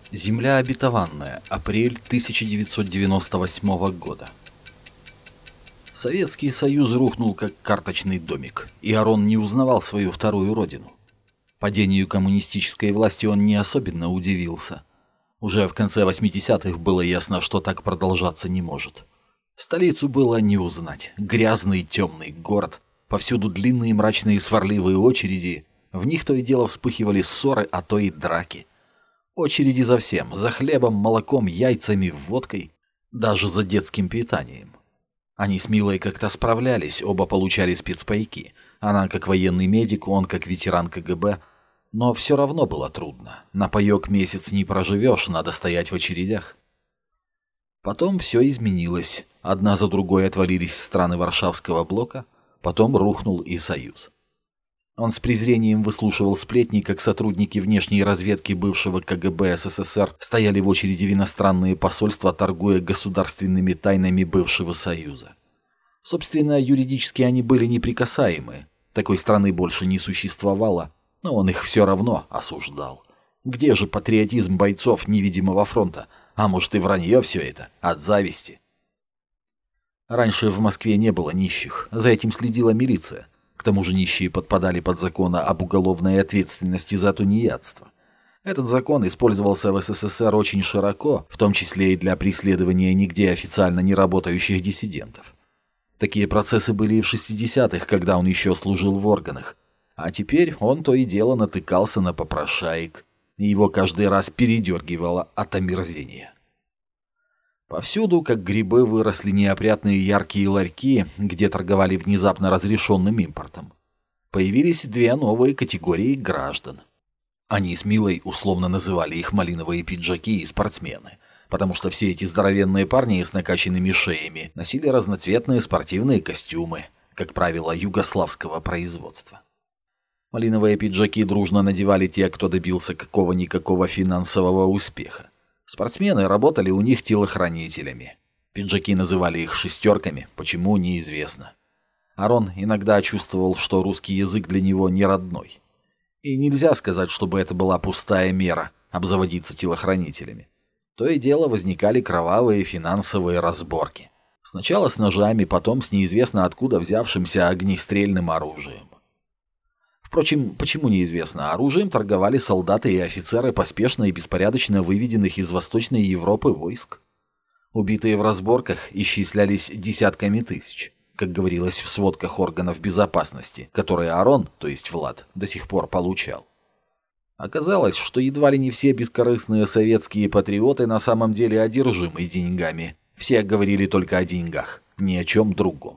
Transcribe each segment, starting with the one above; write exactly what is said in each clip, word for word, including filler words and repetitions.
Земля обетованная. Апрель тысяча девятьсот девяносто восьмого года. Советский Союз рухнул как карточный домик, и Арон не узнавал свою вторую родину. Падению коммунистической власти он не особенно удивился. Уже в конце восьмидесятых было ясно, что так продолжаться не может. Столицу было не узнать. Грязный темный город, повсюду длинные мрачные сварливые очереди, в них то и дело вспыхивали ссоры, а то и драки. Очереди за всем, за хлебом, молоком, яйцами, водкой, даже за детским питанием. Они с Милой как-то справлялись, оба получали спецпайки. Она как военный медик, он как ветеран ка гэ бэ. Но все равно было трудно. На паёк месяц не проживешь, надо стоять в очередях. Потом все изменилось. Одна за другой отвалились страны Варшавского блока, потом рухнул и Союз. Он с презрением выслушивал сплетни, как сотрудники внешней разведки бывшего ка гэ бэ эс эс эс эр стояли в очереди в иностранные посольства, торгуя государственными тайнами бывшего Союза. Собственно, юридически они были неприкасаемы. Такой страны больше не существовало, но он их все равно осуждал. Где же патриотизм бойцов невидимого фронта? А может и вранье все это, от зависти? Раньше в Москве не было нищих, за этим следила милиция. К тому же нищие подпадали под закон об уголовной ответственности за тунеядство. Этот закон использовался в эс эс эс эр очень широко, в том числе и для преследования нигде официально не работающих диссидентов. Такие процессы были и в шестидесятых, когда он еще служил в органах. А теперь он то и дело натыкался на попрошаек, и его каждый раз передергивало от омерзения. Повсюду, как грибы, выросли неопрятные яркие ларьки, где торговали внезапно разрешенным импортом. Появились две новые категории граждан. Они с Милой условно называли их малиновые пиджаки и спортсмены, потому что все эти здоровенные парни с накачанными шеями носили разноцветные спортивные костюмы, как правило, югославского производства. Малиновые пиджаки дружно надевали те, кто добился какого-никакого финансового успеха. Спортсмены работали у них телохранителями. Пиджаки называли их шестерками, почему — неизвестно. Арон иногда чувствовал, что русский язык для него не родной. И нельзя сказать, чтобы это была пустая мера — обзаводиться телохранителями. То и дело возникали кровавые финансовые разборки. Сначала с ножами, потом с неизвестно откуда взявшимся огнестрельным оружием. Впрочем, почему неизвестно, оружием торговали солдаты и офицеры поспешно и беспорядочно выведенных из Восточной Европы войск. Убитые в разборках исчислялись десятками тысяч, как говорилось в сводках органов безопасности, которые Арон, то есть Влад, до сих пор получал. Оказалось, что едва ли не все бескорыстные советские патриоты на самом деле одержимы деньгами. Все говорили только о деньгах, ни о чем другом.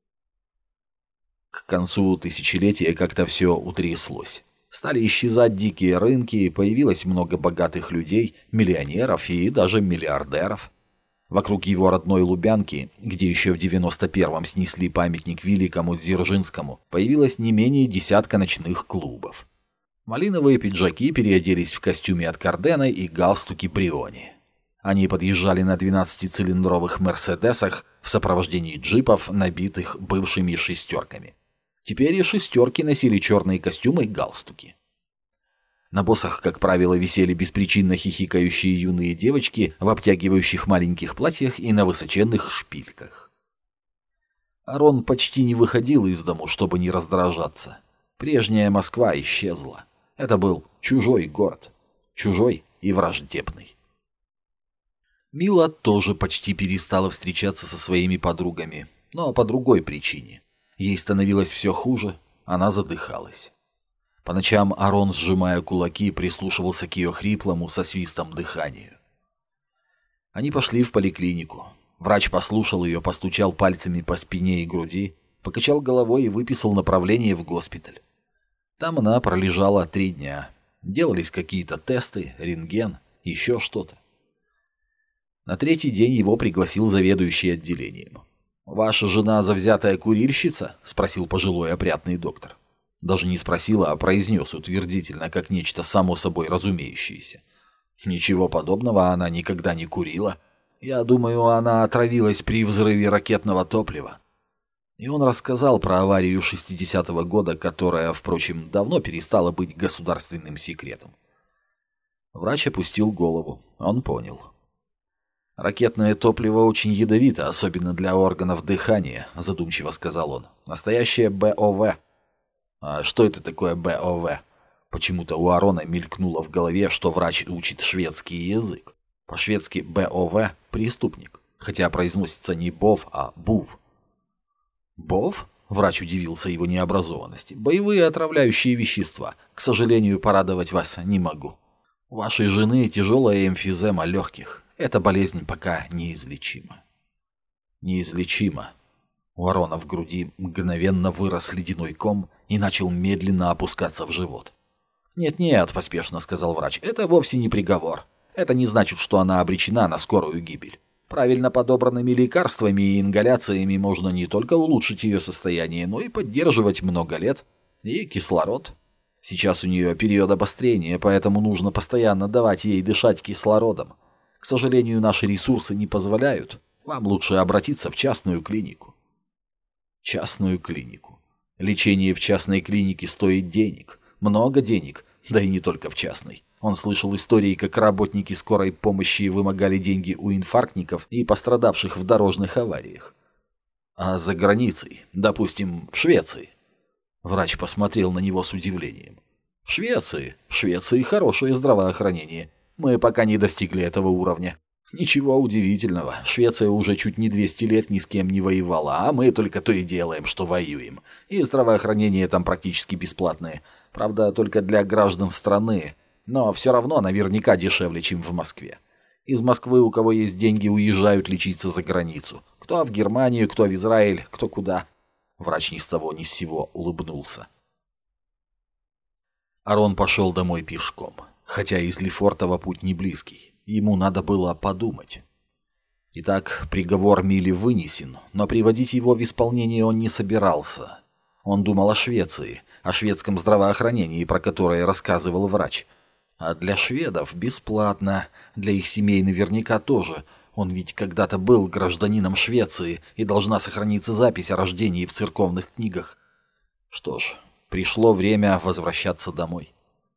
К концу тысячелетия как-то все утряслось. Стали исчезать дикие рынки, появилось много богатых людей, миллионеров и даже миллиардеров. Вокруг его родной Лубянки, где еще в девяносто первом снесли памятник великому Дзержинскому, появилось не менее десятка ночных клубов. Малиновые пиджаки переоделись в костюме от Кардена и галстуки Бриони. Они подъезжали на двенадцатицилиндровых «Мерседесах» в сопровождении джипов, набитых бывшими шестерками. Теперь и шестерки носили черные костюмы и галстуки. На боссах, как правило, висели беспричинно хихикающие юные девочки в обтягивающих маленьких платьях и на высоченных шпильках. Арон почти не выходил из дому, чтобы не раздражаться. Прежняя Москва исчезла. Это был чужой город. Чужой и враждебный. Мила тоже почти перестала встречаться со своими подругами, но по другой причине. Ей становилось все хуже, она задыхалась. По ночам Арон, сжимая кулаки, прислушивался к ее хриплому со свистом дыханию. Они пошли в поликлинику. Врач послушал ее, постучал пальцами по спине и груди, покачал головой и выписал направление в госпиталь. Там она пролежала три дня. Делались какие-то тесты, рентген, еще что-то. На третий день его пригласил заведующий отделением. «Ваша жена завзятая курильщица?» — спросил пожилой опрятный доктор. Даже не спросил, а произнес утвердительно, как нечто само собой разумеющееся. «Ничего подобного она никогда не курила. Я думаю, она отравилась при взрыве ракетного топлива». И он рассказал про аварию шестидесятого года, которая, впрочем, давно перестала быть государственным секретом. Врач опустил голову. Он понял. «Ракетное топливо очень ядовито, особенно для органов дыхания», — задумчиво сказал он. «Настоящее БОВ». «А что это такое БОВ?» Почему-то у Арона мелькнуло в голове, что врач учит шведский язык. По-шведски БОВ — преступник, хотя произносится не БОВ, а БУВ. «БОВ?» — врач удивился его необразованности. «Боевые отравляющие вещества. К сожалению, порадовать вас не могу. У вашей жены тяжелая эмфизема легких. Эта болезнь пока неизлечима». «Неизлечима». У Арона в груди мгновенно вырос ледяной ком и начал медленно опускаться в живот. «Нет-нет», — поспешно сказал врач, — «это вовсе не приговор. Это не значит, что она обречена на скорую гибель. Правильно подобранными лекарствами и ингаляциями можно не только улучшить ее состояние, но и поддерживать много лет. И кислород. Сейчас у нее период обострения, поэтому нужно постоянно давать ей дышать кислородом. К сожалению, наши ресурсы не позволяют. Вам лучше обратиться в частную клинику». Частную клинику. Лечение в частной клинике стоит денег. Много денег, да и не только в частной. Он слышал истории, как работники скорой помощи вымогали деньги у инфарктников и пострадавших в дорожных авариях. А за границей, допустим, в Швеции. Врач посмотрел на него с удивлением. В Швеции? В Швеции хорошее здравоохранение. Мы пока не достигли этого уровня. Ничего удивительного. Швеция уже чуть не двести лет ни с кем не воевала, а мы только то и делаем, что воюем. И здравоохранение там практически бесплатное. Правда, только для граждан страны. Но все равно наверняка дешевле, чем в Москве. Из Москвы, у кого есть деньги, уезжают лечиться за границу. Кто в Германию, кто в Израиль, кто куда. Врач ни с того ни с сего улыбнулся. Арон пошел домой пешком. Хотя из Лефортово путь не близкий. Ему надо было подумать. Итак, приговор Миле вынесен, но приводить его в исполнение он не собирался. Он думал о Швеции, о шведском здравоохранении, про которое рассказывал врач. А для шведов бесплатно, для их семей наверняка тоже. Он ведь когда-то был гражданином Швеции, и должна сохраниться запись о рождении в церковных книгах. Что ж, пришло время возвращаться домой.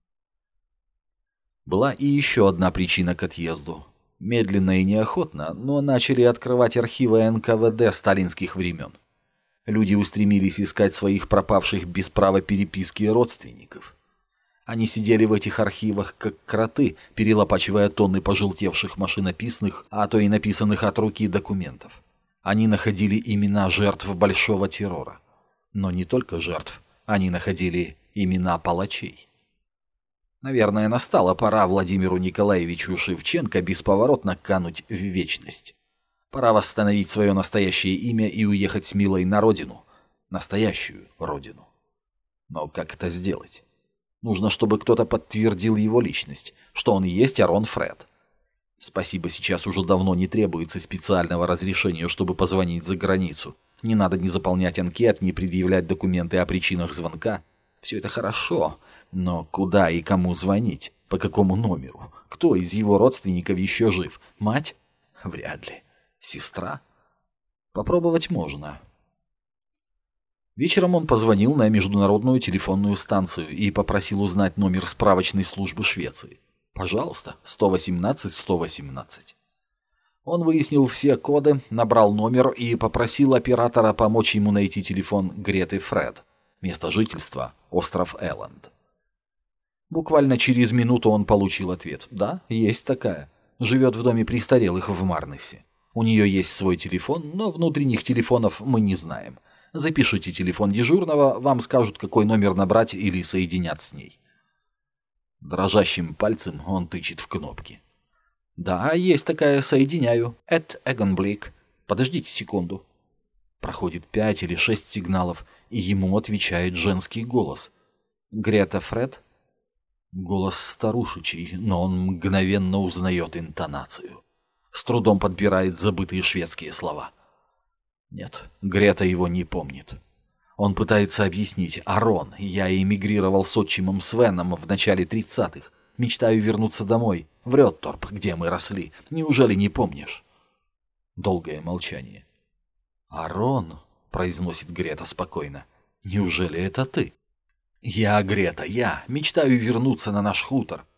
Была и еще одна причина к отъезду. Медленно и неохотно, но начали открывать архивы эн ка вэ дэ сталинских времен. Люди устремились искать своих пропавших без права переписки родственников. Они сидели в этих архивах как кроты, перелопачивая тонны пожелтевших машинописных, а то и написанных от руки документов. Они находили имена жертв большого террора. Но не только жертв, они находили имена палачей. Наверное, настала пора Владимиру Николаевичу Шевченко бесповоротно кануть в вечность. Пора восстановить свое настоящее имя и уехать с Милой на родину. Настоящую родину. Но как это сделать? Нужно, чтобы кто-то подтвердил его личность, что он и есть Арон Фред. Спасибо, сейчас уже давно не требуется специального разрешения, чтобы позвонить за границу. Не надо ни заполнять анкет, ни предъявлять документы о причинах звонка. Все это хорошо. Но куда и кому звонить? По какому номеру? Кто из его родственников еще жив? Мать? Вряд ли. Сестра? Попробовать можно. Вечером он позвонил на международную телефонную станцию и попросил узнать номер справочной службы Швеции. Пожалуйста, сто восемнадцать сто восемнадцать. Он выяснил все коды, набрал номер и попросил оператора помочь ему найти телефон Греты Фред. Место жительства – остров Элленд. Буквально через минуту он получил ответ. Да, есть такая. Живет в доме престарелых в Марнесе. У нее есть свой телефон, но внутренних телефонов мы не знаем. Запишите телефон дежурного, вам скажут, какой номер набрать или соединят с ней. Дрожащим пальцем он тычет в кнопки. Да, есть такая, соединяю. Эд Эгонблик. Подождите секунду. Проходит пять или шесть сигналов, и ему отвечает женский голос. Грета Фред? Голос старушечий, но он мгновенно узнает интонацию. С трудом подбирает забытые шведские слова. Нет, Грета его не помнит. Он пытается объяснить. Арон, я эмигрировал с отчимом Свеном в начале тридцатых. Мечтаю вернуться домой. В Рётторп, где мы росли. Неужели не помнишь? Долгое молчание. «Арон», — произносит Грета спокойно, — «неужели это ты?» «Я, Грета, я. Мечтаю вернуться на наш хутор».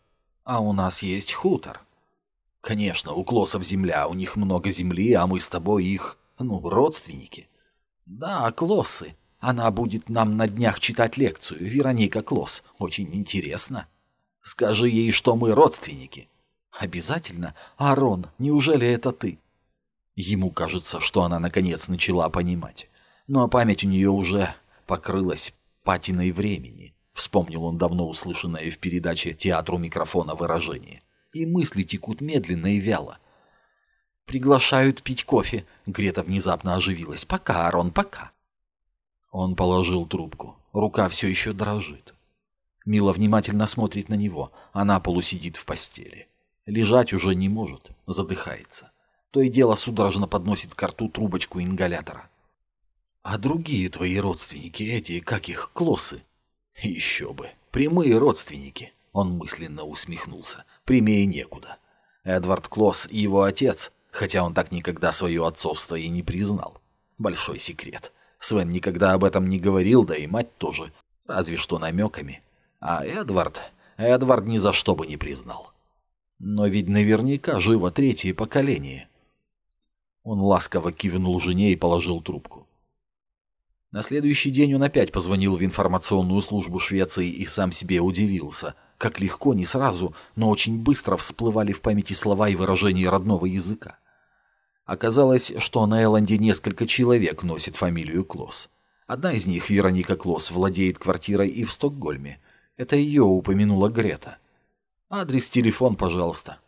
А у нас есть хутор. Конечно, у Клоссов земля, у них много земли, а мы с тобой их, ну, родственники. Да, Клоссы. Она будет нам на днях читать лекцию, Вероника Клосс. Очень интересно. Скажи ей, что мы родственники. Обязательно. Арон, неужели это ты? Ему кажется, что она наконец начала понимать. Но память у нее уже покрылась патиной времени. Вспомнил он давно услышанное в передаче «Театру микрофона» выражение. И мысли текут медленно и вяло. «Приглашают пить кофе». Грета внезапно оживилась. «Пока, Арон, пока». Он положил трубку. Рука все еще дрожит. Мила внимательно смотрит на него. Она полусидит в постели. Лежать уже не может. Задыхается. То и дело судорожно подносит к рту трубочку ингалятора. «А другие твои родственники, эти, как их, Клоссы?» «Еще бы. Прямые родственники». Он мысленно усмехнулся. Прямее некуда. Эдвард Клосс и его отец, хотя он так никогда свое отцовство и не признал. Большой секрет. Свен никогда об этом не говорил, да и мать тоже. Разве что намеками. А Эдвард... Эдвард ни за что бы не признал. Но ведь наверняка живо третье поколение. Он ласково кивнул жене и положил трубку. На следующий день он опять позвонил в информационную службу Швеции и сам себе удивился, как легко, не сразу, но очень быстро всплывали в памяти слова и выражения родного языка. Оказалось, что на Элленде несколько человек носит фамилию Клосс. Одна из них, Вероника Клосс, владеет квартирой и в Стокгольме. Это ее упомянула Грета. «Адрес, телефон, пожалуйста».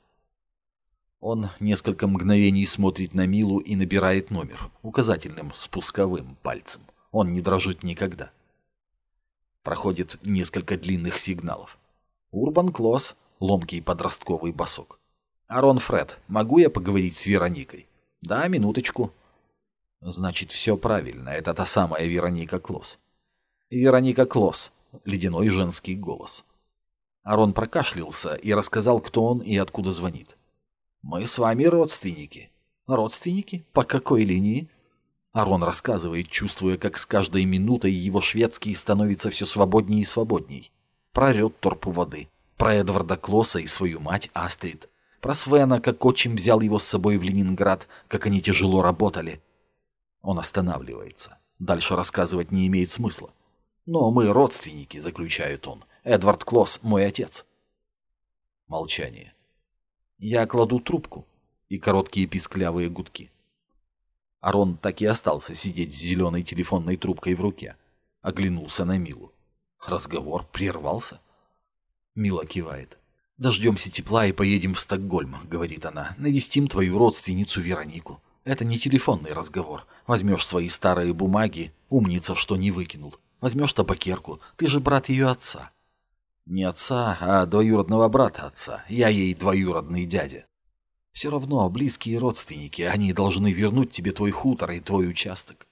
Он несколько мгновений смотрит на Милу и набирает номер указательным спусковым пальцем. Он не дрожит никогда. Проходит несколько длинных сигналов. Урбан Клосс, ломкий подростковый босок. «Арон Фред, могу я поговорить с Вероникой?» «Да, минуточку». Значит, все правильно, это та самая Вероника Клосс. «Вероника Клосс», ледяной женский голос. Арон прокашлялся и рассказал, кто он и откуда звонит. «Мы с вами родственники». «Родственники? По какой линии?» Арон рассказывает, чувствуя, как с каждой минутой его шведский становится все свободнее и свободней. Про Рётторп у воды, про Эдварда Клосса и свою мать Астрид, про Свена, как отчим взял его с собой в Ленинград, как они тяжело работали. Он останавливается. Дальше рассказывать не имеет смысла. «Но мы родственники», — заключает он. «Эдвард Клосс — мой отец». Молчание. Я кладу трубку и короткие писклявые гудки. Арон так и остался сидеть с зеленой телефонной трубкой в руке. Оглянулся на Милу. Разговор прервался. Мила кивает. «Дождемся тепла и поедем в Стокгольм», — говорит она. «Навестим твою родственницу Веронику. Это не телефонный разговор. Возьмешь свои старые бумаги, умница, что не выкинул. Возьмешь табакерку, ты же брат ее отца». «Не отца, а двоюродного брата отца. Я ей двоюродный дядя». «Все равно близкие родственники, они должны вернуть тебе твой хутор и твой участок.